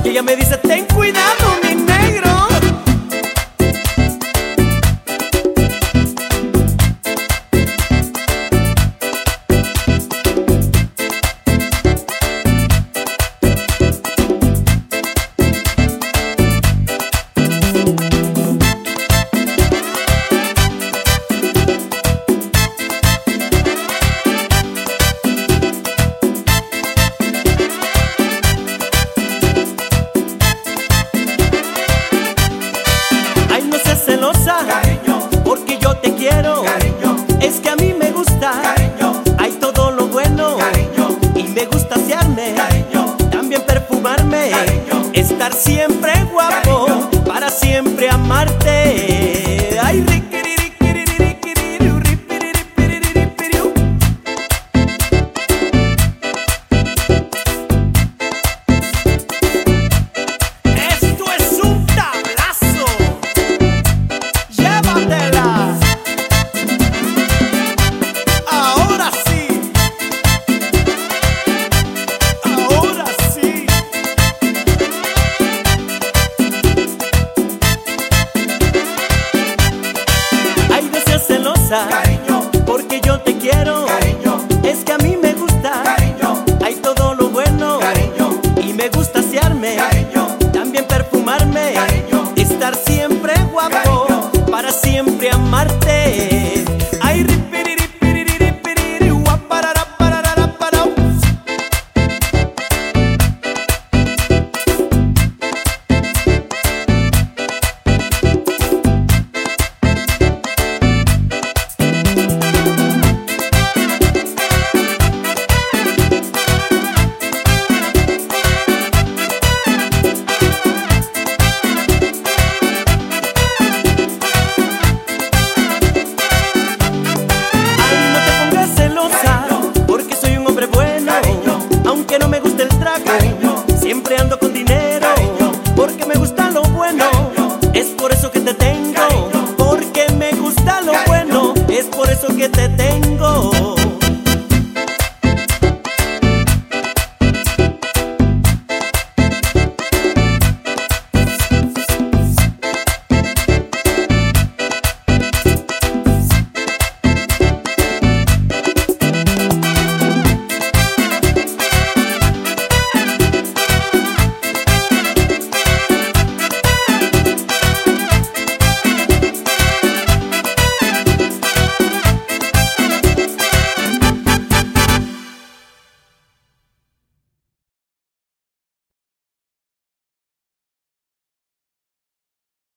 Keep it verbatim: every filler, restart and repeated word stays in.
Y ella me dice, ten cuidado, mi negro. Cariño, porque yo te quiero. Cariño, es que a mí me gusta. Cariño, hay todo lo bueno. Cariño, y me gusta asearme. Cariño, también perfumarme. Cariño, estar siempre guapo. Cariño, para siempre amarte.